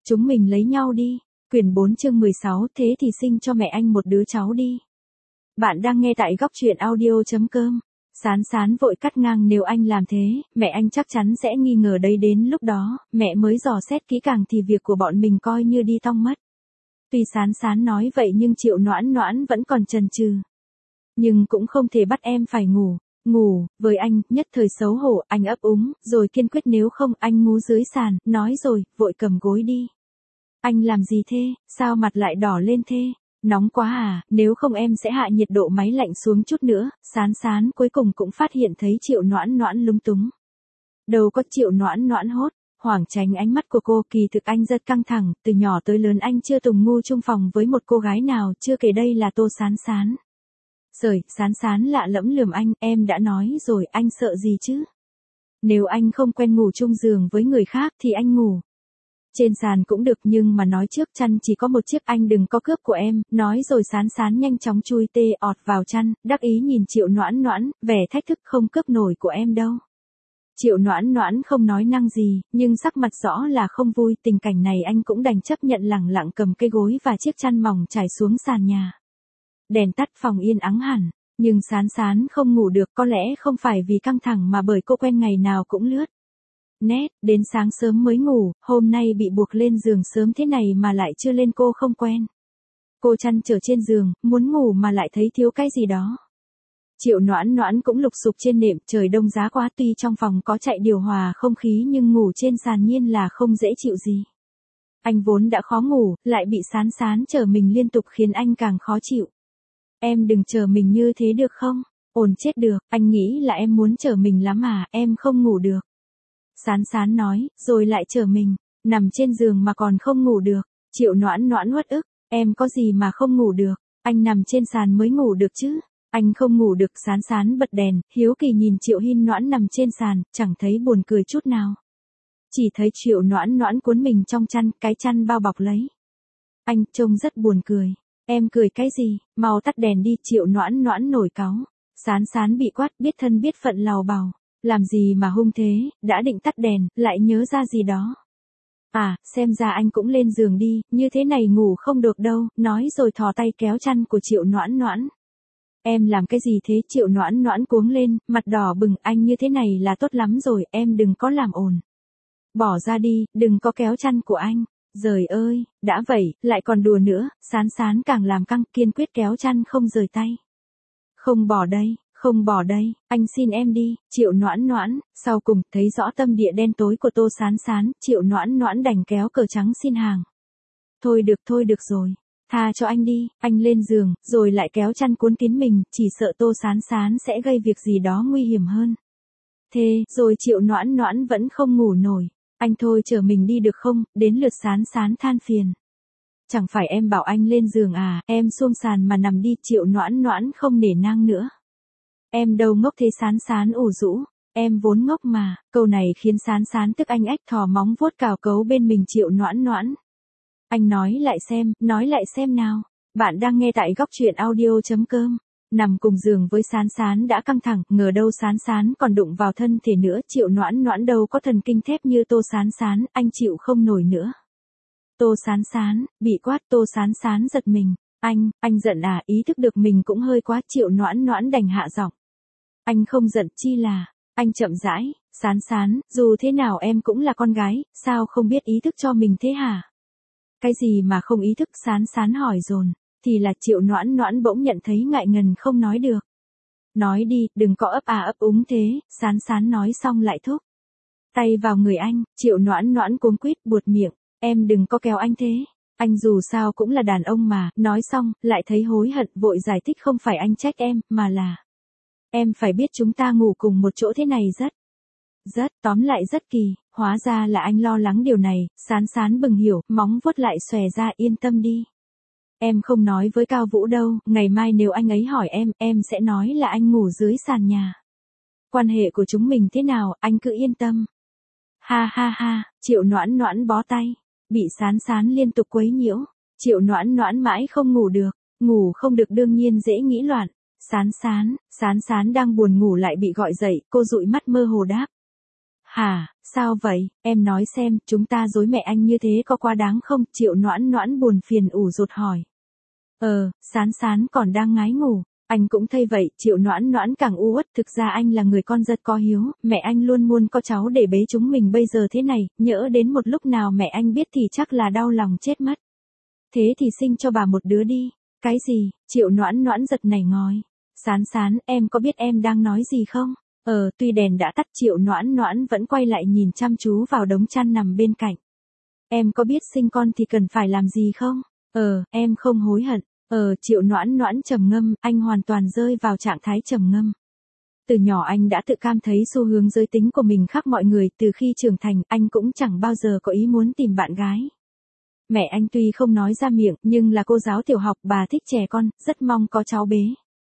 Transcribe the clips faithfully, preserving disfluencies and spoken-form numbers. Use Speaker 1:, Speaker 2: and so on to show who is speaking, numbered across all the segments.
Speaker 1: Chúng mình lấy nhau đi. Quyển bốn chương mười sáu, thế thì sinh cho mẹ anh một đứa cháu đi. Bạn đang nghe tại góc truyện audio.com. Sán sán vội cắt ngang, nếu anh làm thế, mẹ anh chắc chắn sẽ nghi ngờ đấy, đến lúc đó, mẹ mới dò xét kỹ càng thì việc của bọn mình coi như đi tong mất. Tuy Sán sán nói vậy nhưng Triệu Noãn Noãn vẫn còn chần chừ. Nhưng cũng không thể bắt em phải ngủ. Ngủ, với anh, nhất thời xấu hổ, anh ấp úng, rồi kiên quyết nếu không anh ngủ dưới sàn, nói rồi, vội cầm gối đi. Anh làm gì thế, sao mặt lại đỏ lên thế? Nóng quá à, nếu không em sẽ hạ nhiệt độ máy lạnh xuống chút nữa. Sán sán cuối cùng cũng phát hiện thấy Triệu Noãn Noãn lúng túng. Đâu có, Triệu Noãn Noãn hốt hoảng tránh ánh mắt của cô, kỳ thực anh rất căng thẳng, từ nhỏ tới lớn anh chưa từng ngu chung phòng với một cô gái nào, chưa kể đây là Tô Sán sán. Sởi, Sán sán lạ lẫm lườm anh, em đã nói rồi, anh sợ gì chứ? Nếu anh không quen ngủ chung giường với người khác thì anh ngủ trên sàn cũng được, nhưng mà nói trước, chăn chỉ có một chiếc, anh đừng có cướp của em. Nói rồi Sán sán nhanh chóng chui tê ọt vào chăn, đắc ý nhìn Triệu Noãn Noãn, vẻ thách thức, không cướp nổi của em đâu. Triệu Noãn Noãn không nói năng gì, nhưng sắc mặt rõ là không vui, tình cảnh này anh cũng đành chấp nhận, lẳng lặng cầm cây gối và chiếc chăn mỏng trải xuống sàn nhà. Đèn tắt, phòng yên ắng hẳn, nhưng Sán sán không ngủ được, có lẽ không phải vì căng thẳng mà bởi cô quen ngày nào cũng lướt nét, đến sáng sớm mới ngủ, hôm nay bị buộc lên giường sớm thế này mà lại chưa lên, cô không quen. Cô chăn trở trên giường, muốn ngủ mà lại thấy thiếu cái gì đó. Triệu Noãn Noãn cũng lục sục trên nệm, trời đông giá quá, tuy trong phòng có chạy điều hòa không khí nhưng ngủ trên sàn nhiên là không dễ chịu gì. Anh vốn đã khó ngủ, lại bị Sán sán chờ mình liên tục khiến anh càng khó chịu. Em đừng chờ mình như thế được không? Ổn chết được, anh nghĩ là em muốn chờ mình lắm à, em không ngủ được. Sán sán nói, rồi lại chờ mình, nằm trên giường mà còn không ngủ được. Triệu Noãn Noãn uất ức, em có gì mà không ngủ được, anh nằm trên sàn mới ngủ được chứ. Anh không ngủ được. Sán sán bật đèn, hiếu kỳ nhìn Triệu Hin Noãn nằm trên sàn, chẳng thấy buồn cười chút nào. Chỉ thấy Triệu Noãn Noãn cuốn mình trong chăn, cái chăn bao bọc lấy anh, trông rất buồn cười. Em cười cái gì, mau tắt đèn đi. Triệu Noãn Noãn nổi cáu. Sán sán bị quát, biết thân biết phận lào bào. Làm gì mà hung thế, đã định tắt đèn, lại nhớ ra gì đó. À, xem ra anh cũng lên giường đi, như thế này ngủ không được đâu, nói rồi thò tay kéo chăn của Triệu Noãn Noãn. Em làm cái gì thế? Triệu Noãn Noãn cuống lên, mặt đỏ bừng, anh như thế này là tốt lắm rồi, em đừng có làm ồn. Bỏ ra đi, đừng có kéo chăn của anh. Giời ơi, đã vậy, lại còn đùa nữa. Sán sán càng làm căng, kiên quyết kéo chăn không rời tay. Không bỏ đây. Không bỏ đây, anh xin em đi. Triệu Noãn Noãn, sau cùng, thấy rõ tâm địa đen tối của Tô Sán sán, Triệu Noãn Noãn đành kéo cờ trắng xin hàng. Thôi được thôi được rồi, tha cho anh đi. Anh lên giường, rồi lại kéo chăn cuốn kín mình, chỉ sợ Tô Sán sán sẽ gây việc gì đó nguy hiểm hơn. Thế, rồi Triệu Noãn Noãn vẫn không ngủ nổi. Anh thôi chở mình đi được không? Đến lượt Sán sán than phiền. Chẳng phải em bảo anh lên giường à, em xuống sàn mà nằm đi. Triệu Noãn Noãn không nể nang nữa. Em đâu ngốc thế. Sán sán ủ rũ, em vốn ngốc mà. Câu này khiến Sán sán tức, anh ếch thò móng vuốt cào cấu bên mình Triệu Noãn Noãn. Anh nói lại xem, nói lại xem nào. Bạn đang nghe tại góc truyện audio.com. Nằm cùng giường với Sán sán đã căng thẳng, ngờ đâu Sán sán còn đụng vào thân thể nữa. Triệu Noãn Noãn đâu có thần kinh thép như Tô Sán sán, anh chịu không nổi nữa. Tô Sán sán, bị quát. Tô Sán sán giật mình. Anh, anh giận à? Ý thức được mình cũng hơi quá. Triệu Noãn Noãn đành hạ giọng. Anh không giận, chi là, anh chậm rãi. Sán sán, dù thế nào em cũng là con gái, sao không biết ý thức cho mình thế hả? Cái gì mà không ý thức? Sán sán hỏi dồn. Thì là Triệu Noãn Noãn bỗng nhận thấy ngại ngần không nói được. Nói đi, đừng có ấp à ấp úng thế. Sán sán nói xong lại thúc tay vào người anh. Triệu Noãn Noãn cuống quýt buột miệng. Em đừng có kéo anh thế. Anh dù sao cũng là đàn ông mà. Nói xong, lại thấy hối hận, vội giải thích, không phải anh trách em, mà là em phải biết chúng ta ngủ cùng một chỗ thế này rất, rất, tóm lại rất kỳ. Hóa ra là anh lo lắng điều này. Sán sán bừng hiểu, móng vuốt lại xòe ra. Yên tâm đi. Em không nói với Cao Vũ đâu, ngày mai nếu anh ấy hỏi em, em sẽ nói là anh ngủ dưới sàn nhà. Quan hệ của chúng mình thế nào, anh cứ yên tâm. Ha ha ha, Triệu Noãn Noãn bó tay. Bị Sán sán liên tục quấy nhiễu. Triệu Noãn Noãn mãi không ngủ được. Ngủ không được đương nhiên dễ nghĩ loạn. Sán sán, Sán sán đang buồn ngủ lại bị gọi dậy, cô dụi mắt mơ hồ đáp. Hả, sao vậy, em nói xem, chúng ta dối mẹ anh như thế có quá đáng không? Triệu Noãn Noãn buồn phiền ủ rột hỏi. Ờ, Sán Sán còn đang ngái ngủ. Anh cũng thấy vậy, Triệu Noãn Noãn càng u uất, thực ra anh là người con rất có hiếu, mẹ anh luôn muốn có cháu để bế chúng mình bây giờ thế này, nhỡ đến một lúc nào mẹ anh biết thì chắc là đau lòng chết mất. Thế thì sinh cho bà một đứa đi. Cái gì? Triệu Noãn Noãn giật nảy ngói. Sán Sán, em có biết em đang nói gì không? Ờ, tuy đèn đã tắt, Triệu Noãn Noãn vẫn quay lại nhìn chăm chú vào đống chăn nằm bên cạnh. Em có biết sinh con thì cần phải làm gì không? Ờ, em không hối hận. Ờ, Triệu Noãn Noãn trầm ngâm, anh hoàn toàn rơi vào trạng thái trầm ngâm. Từ nhỏ anh đã tự cam thấy xu hướng giới tính của mình khác mọi người, từ khi trưởng thành, anh cũng chẳng bao giờ có ý muốn tìm bạn gái. Mẹ anh tuy không nói ra miệng, nhưng là cô giáo tiểu học, bà thích trẻ con, rất mong có cháu bế.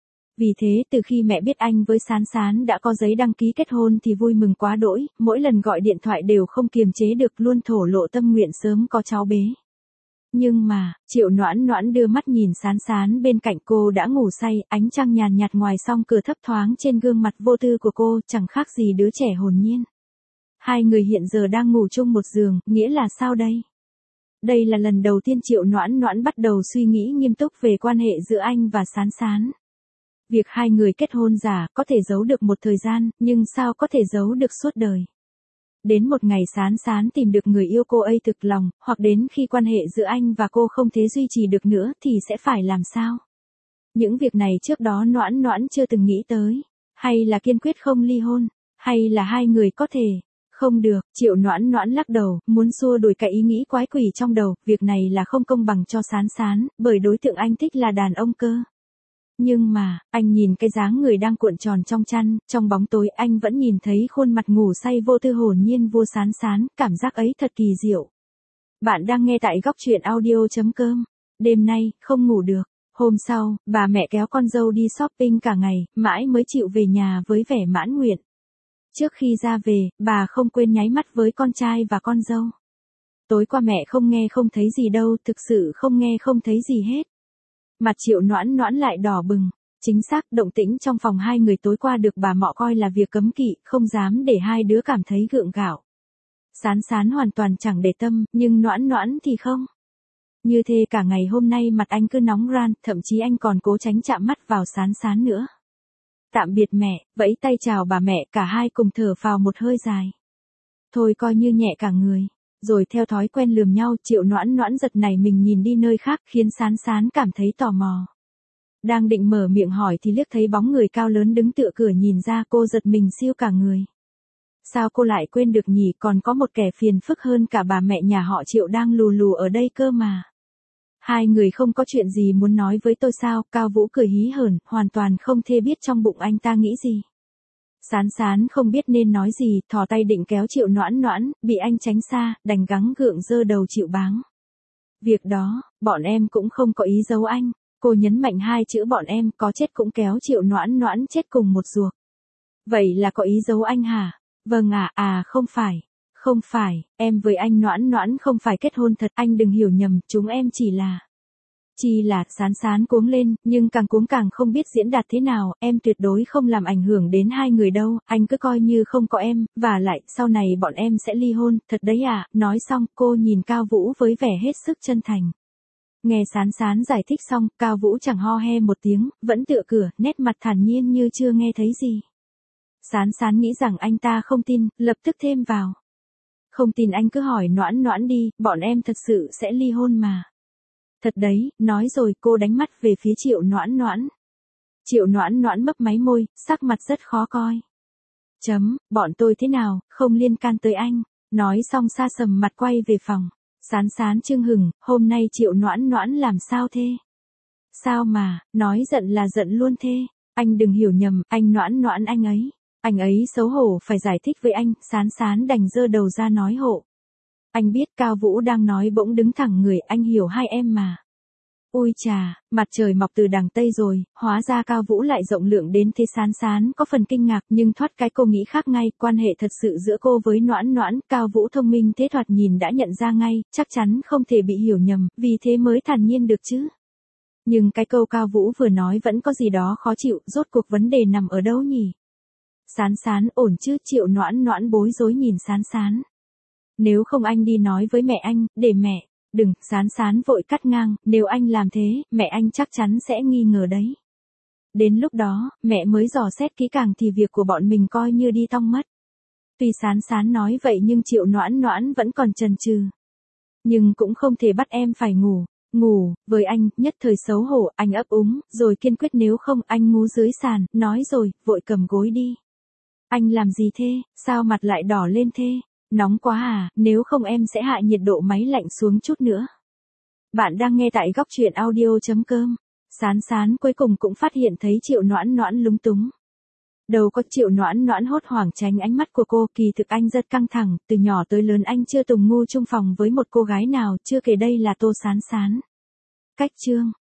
Speaker 1: Vì thế từ khi mẹ biết anh với Sán Sán đã có giấy đăng ký kết hôn thì vui mừng quá đỗi, mỗi lần gọi điện thoại đều không kiềm chế được luôn thổ lộ tâm nguyện sớm có cháu bế. Nhưng mà, Triệu Noãn Noãn đưa mắt nhìn Sán Sán bên cạnh cô đã ngủ say, ánh trăng nhàn nhạt ngoài song cửa thấp thoáng trên gương mặt vô tư của cô, chẳng khác gì đứa trẻ hồn nhiên. Hai người hiện giờ đang ngủ chung một giường, nghĩa là sao đây? Đây là lần đầu tiên Triệu Noãn Noãn bắt đầu suy nghĩ nghiêm túc về quan hệ giữa anh và Sán Sán. Việc hai người kết hôn giả có thể giấu được một thời gian, nhưng sao có thể giấu được suốt đời? Đến một ngày Sán Sán tìm được người yêu cô ấy thực lòng, hoặc đến khi quan hệ giữa anh và cô không thể duy trì được nữa thì sẽ phải làm sao? Những việc này trước đó Noãn Noãn chưa từng nghĩ tới. Hay là kiên quyết không ly hôn? Hay là hai người có thể? Không được, Triệu Noãn Noãn lắc đầu, muốn xua đuổi cái ý nghĩ quái quỷ trong đầu, việc này là không công bằng cho Sán Sán, bởi đối tượng anh thích là đàn ông cơ. Nhưng mà, anh nhìn cái dáng người đang cuộn tròn trong chăn, trong bóng tối anh vẫn nhìn thấy khuôn mặt ngủ say vô tư hồn nhiên vô Sán Sán, cảm giác ấy thật kỳ diệu. Bạn đang nghe tại góc truyện audio chấm com. Đêm nay, không ngủ được. Hôm sau, bà mẹ kéo con dâu đi shopping cả ngày, mãi mới chịu về nhà với vẻ mãn nguyện. Trước khi ra về, bà không quên nháy mắt với con trai và con dâu. Tối qua mẹ không nghe không thấy gì đâu, thực sự không nghe không thấy gì hết. Mặt Triệu Noãn Noãn lại đỏ bừng. Chính xác, động tĩnh trong phòng hai người tối qua được bà mọ coi là việc cấm kỵ, không dám để hai đứa cảm thấy gượng gạo. Sán Sán hoàn toàn chẳng để tâm, nhưng Noãn Noãn thì không. Như thế cả ngày hôm nay mặt anh cứ nóng ran, thậm chí anh còn cố tránh chạm mắt vào Sán Sán nữa. Tạm biệt mẹ, vẫy tay chào bà mẹ, cả hai cùng thở phào một hơi dài. Thôi coi như nhẹ cả người. Rồi theo thói quen lườm nhau, Triệu Noãn Noãn giật nảy mình nhìn đi nơi khác, khiến Sán Sán cảm thấy tò mò. Đang định mở miệng hỏi thì liếc thấy bóng người cao lớn đứng tựa cửa nhìn ra, cô giật mình siêu cả người. Sao cô lại quên được nhỉ, còn có một kẻ phiền phức hơn cả bà mẹ nhà họ Triệu đang lù lù ở đây cơ mà. Hai người không có chuyện gì muốn nói với tôi sao? Cao Vũ cười hí hởn, hoàn toàn không thê biết trong bụng anh ta nghĩ gì. Sán Sán không biết nên nói gì, thò tay định kéo Triệu Noãn Noãn, bị anh tránh xa, đành gắng gượng giơ đầu chịu báng. Việc đó, bọn em cũng không có ý giấu anh. Cô nhấn mạnh hai chữ bọn em, có chết cũng kéo Triệu Noãn Noãn chết cùng một ruột. Vậy là có ý giấu anh hả? Vâng à, à không phải. Không phải, em với anh Noãn Noãn không phải kết hôn thật, anh đừng hiểu nhầm, chúng em chỉ là... Chỉ là, Sán Sán cuống lên, nhưng càng cuống càng không biết diễn đạt thế nào, em tuyệt đối không làm ảnh hưởng đến hai người đâu, anh cứ coi như không có em, và lại, sau này bọn em sẽ ly hôn, thật đấy à, nói xong, cô nhìn Cao Vũ với vẻ hết sức chân thành. Nghe Sán Sán giải thích xong, Cao Vũ chẳng ho he một tiếng, vẫn tựa cửa, nét mặt thản nhiên như chưa nghe thấy gì. Sán Sán nghĩ rằng anh ta không tin, lập tức thêm vào. Không tin anh cứ hỏi Noãn Noãn đi, bọn em thật sự sẽ ly hôn mà. Thật đấy, nói rồi cô đánh mắt về phía Triệu Noãn Noãn. Triệu Noãn Noãn mấp máy môi, sắc mặt rất khó coi. Chấm, bọn tôi thế nào, không liên can tới anh. Nói xong xa sầm mặt quay về phòng. Sán Sán chưng hừng, hôm nay Triệu Noãn Noãn làm sao thế? Sao mà, nói giận là giận luôn thế? Anh đừng hiểu nhầm, anh Noãn Noãn anh ấy. Anh ấy xấu hổ phải giải thích với anh, Sán Sán đành giơ đầu ra nói hộ. Anh biết Cao Vũ đang nói bỗng đứng thẳng người, anh hiểu hai em mà. Ui chà, mặt trời mọc từ đằng Tây rồi, hóa ra Cao Vũ lại rộng lượng đến thế. Sán Sán có phần kinh ngạc nhưng thoát cái cô nghĩ khác ngay, quan hệ thật sự giữa cô với Noãn Noãn, Cao Vũ thông minh thế thoạt nhìn đã nhận ra ngay, chắc chắn không thể bị hiểu nhầm, vì thế mới thản nhiên được chứ. Nhưng cái câu Cao Vũ vừa nói vẫn có gì đó khó chịu, rốt cuộc vấn đề nằm ở đâu nhỉ? Sán sán ổn chứ, Triệu Noãn Noãn bối rối nhìn sán sán. Nếu không anh đi nói với mẹ anh, để mẹ, đừng, sán sán vội cắt ngang, nếu anh làm thế, mẹ anh chắc chắn sẽ nghi ngờ đấy. Đến lúc đó, mẹ mới dò xét kỹ càng thì việc của bọn mình coi như đi tong mất. Tuy sán sán nói vậy nhưng Triệu Noãn Noãn vẫn còn chần chừ. Nhưng cũng không thể bắt em phải ngủ, ngủ, với anh, nhất thời xấu hổ, anh ấp úng, rồi kiên quyết nếu không anh ngủ dưới sàn, nói rồi, vội cầm gối đi. Anh làm gì thế, sao mặt lại đỏ lên thế? Nóng quá à, nếu không em sẽ hạ nhiệt độ máy lạnh xuống chút nữa. Bạn đang nghe tại góc truyện audio chấm com. Sán sán cuối cùng cũng phát hiện thấy Triệu Noãn Noãn lúng túng. Đâu có, Triệu Noãn Noãn hốt hoảng tránh ánh mắt của cô, kỳ thực anh rất căng thẳng, từ nhỏ tới lớn anh chưa từng ngu chung phòng với một cô gái nào, chưa kể đây là Tô Sán Sán. Cách chương